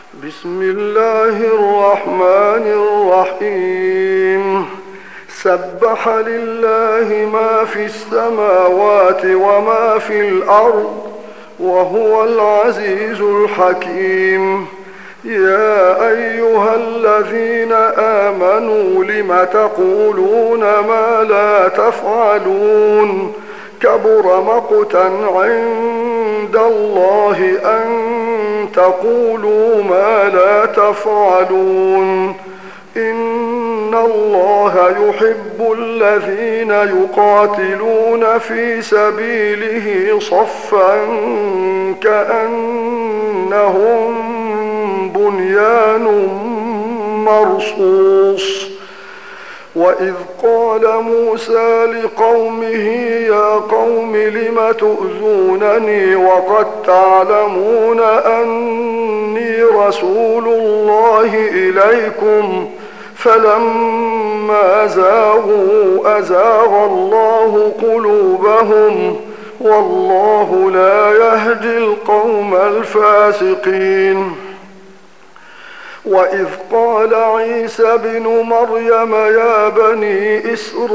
بسم الله الرحمن الرحيم. سبح لله ما في السماوات وما في الأرض وهو العزيز الحكيم. يا أيها الذين آمنوا لم تقولون ما لا تفعلون؟ كبر مقتا عند الله أن تقولوا ما لا تفعلون. إن الله يحب الذين يقاتلون في سبيله صفا كأنهم بنيان مرصوص. وإذ قال موسى لقومه يا قوم لم تؤذونني وقد تعلمون أني رسول الله إليكم؟ فلما زاغوا أزاغ الله قلوبهم والله لا يهدي القوم الفاسقين. وإذ قال عيسى ابن مريم يا بني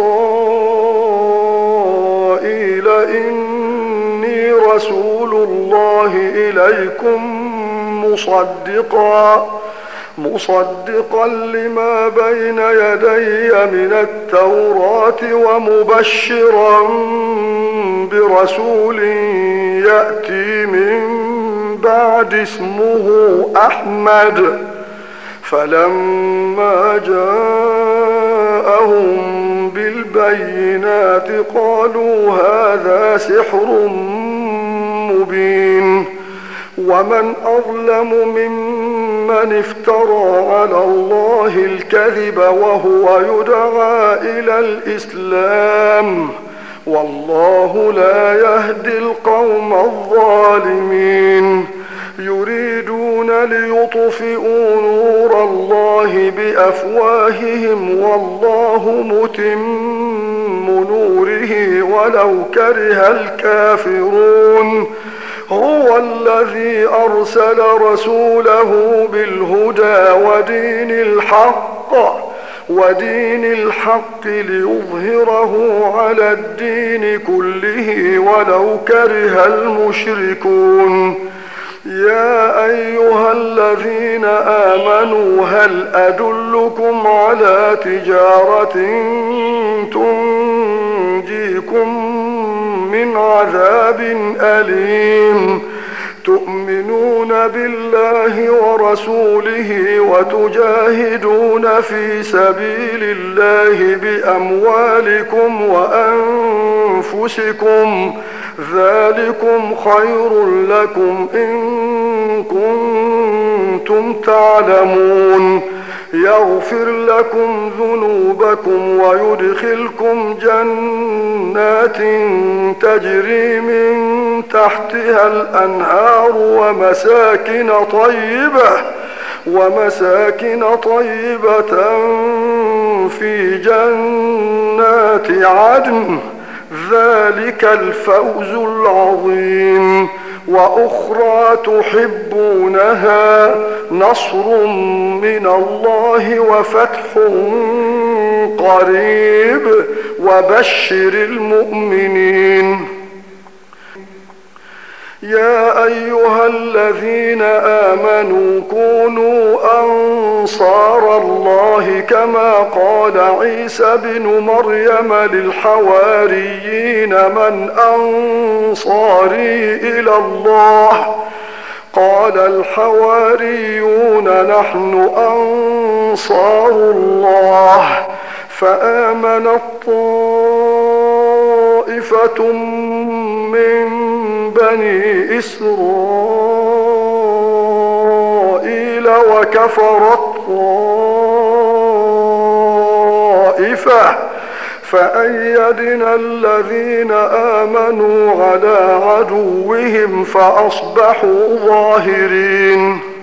إسرائيل إني رسول الله إليكم مصدقا لما بين يدي من التوراة ومبشرا برسول يأتي من بعد اسمه أحمد. فلما جاءهم بالبينات قالوا هذا سحر مبين. ومن أظلم ممن افترى على الله الكذب وهو يدعى إلى الإسلام والله لا يهدي القوم الظالمين. يريدون ليطفئوا نور الله بأفواههم والله متم نوره ولو كره الكافرون. هو الذي أرسل رسوله بالهدى ودين الحق ليظهره على الدين كله ولو كره المشركون. يا أيها الذين آمنوا هل أدلكم على تجارة تنجيكم من عذاب أليم؟ تؤمنون بالله ورسوله وتجاهدون في سبيل الله بأموالكم وأنفسكم ذلكم خير لكم إن كنتم تعلمون. يغفر لكم ذنوبكم ويدخلكم جنات تجري من تحتها الأنهار ومساكن طيبة في جنات عدن ذلك الفوز العظيم. وأخرى تحبونها نصر من الله وفتح قريب وبشر المؤمنين. يا أيها الذين آمنوا كونوا أنصار الله كما قال عيسى بن مريم للحواريين من أنصاري إلى الله؟ قال الحواريون نحن أنصار الله. فآمنت طائفة من بني إسرائيل وكفرت طائفة فأيدنا الذين آمنوا على عدوهم فأصبحوا ظاهرين.